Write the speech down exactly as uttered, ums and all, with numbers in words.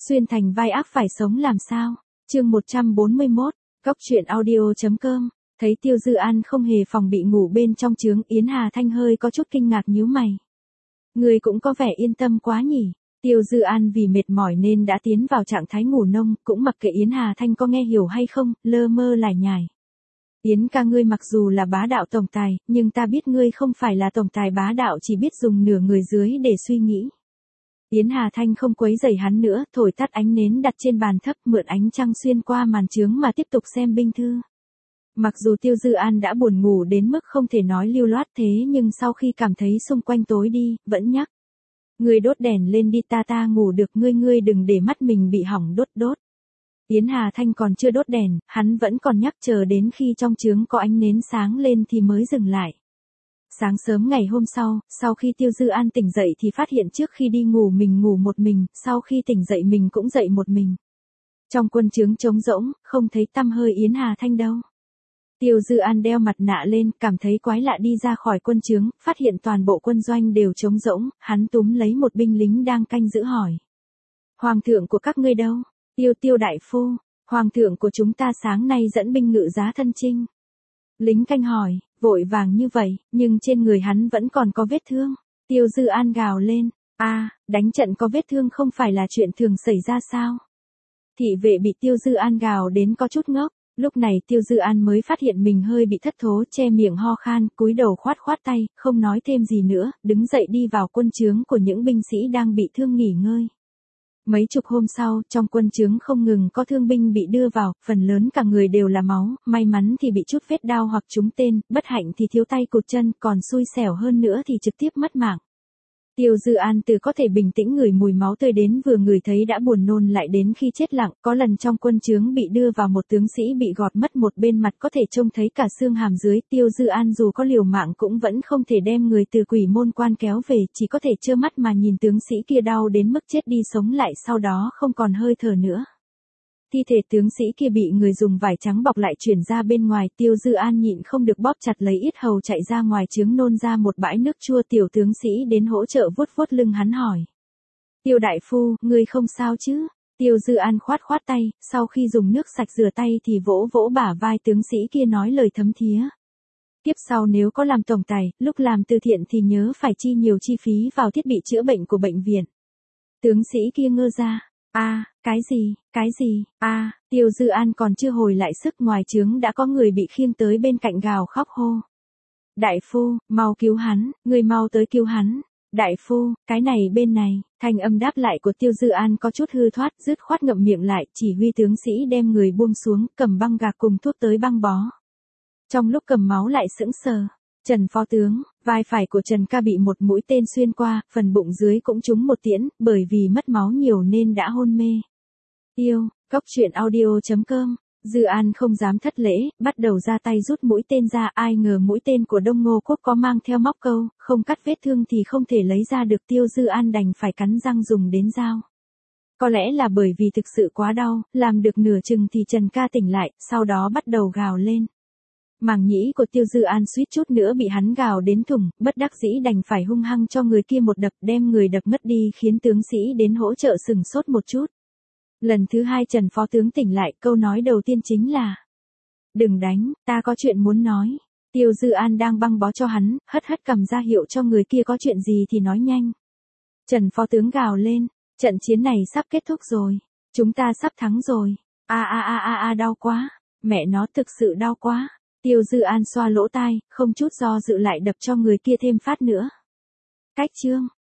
Xuyên thành vai ác phải sống làm sao? Chương một trăm bốn mươi mốt, Góc truyện audio.com. Thấy Tiêu Dư An không hề phòng bị ngủ bên trong trướng, Yến Hà Thanh hơi có chút kinh ngạc nhíu mày. Người cũng có vẻ yên tâm quá nhỉ? Tiêu Dư An vì mệt mỏi nên đã tiến vào trạng thái ngủ nông, cũng mặc kệ Yến Hà Thanh có nghe hiểu hay không, lơ mơ lải nhải. Yến ca, ngươi mặc dù là bá đạo tổng tài, nhưng ta biết ngươi không phải là tổng tài bá đạo chỉ biết dùng nửa người dưới để suy nghĩ. Yến Hà Thanh không quấy rầy hắn nữa, thổi tắt ánh nến đặt trên bàn thấp, mượn ánh trăng xuyên qua màn trướng mà tiếp tục xem binh thư. Mặc dù Tiêu Dư An đã buồn ngủ đến mức không thể nói lưu loát thế, nhưng sau khi cảm thấy xung quanh tối đi, vẫn nhắc. Ngươi đốt đèn lên đi, ta ta ngủ được, ngươi ngươi đừng để mắt mình bị hỏng đốt đốt. Yến Hà Thanh còn chưa đốt đèn, hắn vẫn còn nhắc chờ đến khi trong trướng có ánh nến sáng lên thì mới dừng lại. Sáng sớm ngày hôm sau, sau khi Tiêu Dư An tỉnh dậy thì phát hiện trước khi đi ngủ mình ngủ một mình, sau khi tỉnh dậy mình cũng dậy một mình. Trong quân trướng trống rỗng, không thấy tăm hơi Yến Hà Thanh đâu. Tiêu Dư An đeo mặt nạ lên, cảm thấy quái lạ đi ra khỏi quân trướng, phát hiện toàn bộ quân doanh đều trống rỗng, hắn túm lấy một binh lính đang canh giữ hỏi. Hoàng thượng của các ngươi đâu? Tiêu Tiêu đại phu, hoàng thượng của chúng ta sáng nay dẫn binh ngự giá thân chinh. Lính canh hỏi, vội vàng như vậy, nhưng trên người hắn vẫn còn có vết thương. Tiêu Dư An gào lên, a, đánh trận có vết thương không phải là chuyện thường xảy ra sao? Thị vệ bị Tiêu Dư An gào đến có chút ngốc. Lúc này Tiêu Dư An mới phát hiện mình hơi bị thất thố, che miệng ho khan, cúi đầu khoát khoát tay, không nói thêm gì nữa, đứng dậy đi vào quân trướng của những binh sĩ đang bị thương nghỉ ngơi. Mấy chục hôm sau, trong quân trướng không ngừng có thương binh bị đưa vào, phần lớn cả người đều là máu, may mắn thì bị chút vết đao hoặc trúng tên, bất hạnh thì thiếu tay cụt chân, còn xui xẻo hơn nữa thì trực tiếp mất mạng. Tiêu Dư An từ có thể bình tĩnh ngửi mùi máu tươi đến vừa ngửi thấy đã buồn nôn lại đến khi chết lặng, có lần trong quân trướng bị đưa vào một tướng sĩ bị gọt mất một bên mặt có thể trông thấy cả xương hàm dưới, Tiêu Dư An dù có liều mạng cũng vẫn không thể đem người từ quỷ môn quan kéo về, chỉ có thể trơ mắt mà nhìn tướng sĩ kia đau đến mức chết đi sống lại, sau đó không còn hơi thở nữa. Thi thể tướng sĩ kia bị người dùng vải trắng bọc lại chuyển ra bên ngoài, Tiêu Dư An nhịn không được bóp chặt lấy yết hầu chạy ra ngoài trướng nôn ra một bãi nước chua. Tiểu tướng sĩ đến hỗ trợ vuốt vuốt lưng hắn hỏi. Tiêu đại phu, ngươi không sao chứ? Tiêu Dư An khoát khoát tay, sau khi dùng nước sạch rửa tay thì vỗ vỗ bả vai tướng sĩ kia nói lời thấm thía. Tiếp sau nếu có làm tổng tài, lúc làm từ thiện thì nhớ phải chi nhiều chi phí vào thiết bị chữa bệnh của bệnh viện. Tướng sĩ kia ngơ ra. A, à, cái gì, cái gì, a, à, Tiêu Dư An còn chưa hồi lại sức, ngoài trướng đã có người bị khiêng tới bên cạnh gào khóc hô. Đại phu, mau cứu hắn, người mau tới cứu hắn. Đại phu, cái này bên này, thanh âm đáp lại của Tiêu Dư An có chút hư thoát, dứt khoát ngậm miệng lại, chỉ huy tướng sĩ đem người buông xuống, cầm băng gạc cùng thuốc tới băng bó. Trong lúc cầm máu lại sững sờ. Trần phó tướng, vai phải của Trần ca bị một mũi tên xuyên qua, phần bụng dưới cũng trúng một tiễn, bởi vì mất máu nhiều nên đã hôn mê. Yêu, Góc truyện audio.com, Dư An không dám thất lễ, bắt đầu ra tay rút mũi tên ra, ai ngờ mũi tên của Đông Ngô Quốc có mang theo móc câu, không cắt vết thương thì không thể lấy ra được, Tiêu Dư An đành phải cắn răng dùng đến dao. Có lẽ là bởi vì thực sự quá đau, làm được nửa chừng thì Trần ca tỉnh lại, sau đó bắt đầu gào lên. Màng nhĩ của Tiêu Dư An suýt chút nữa bị hắn gào đến thủng, bất đắc dĩ đành phải hung hăng cho người kia một đập, đem người đập mất đi, khiến tướng sĩ đến hỗ trợ sừng sốt một chút. Lần thứ hai Trần phó tướng tỉnh lại, câu nói đầu tiên chính là: đừng đánh, ta có chuyện muốn nói. Tiêu Dư An đang băng bó cho hắn, hất hất cầm ra hiệu cho người kia có chuyện gì thì nói nhanh. Trần phó tướng gào lên, trận chiến này sắp kết thúc rồi, chúng ta sắp thắng rồi. A a a a a đau quá, mẹ nó thực sự đau quá. Tiêu Dư An xoa lỗ tai, không chút do dự lại đập cho người kia thêm phát nữa. Cách chương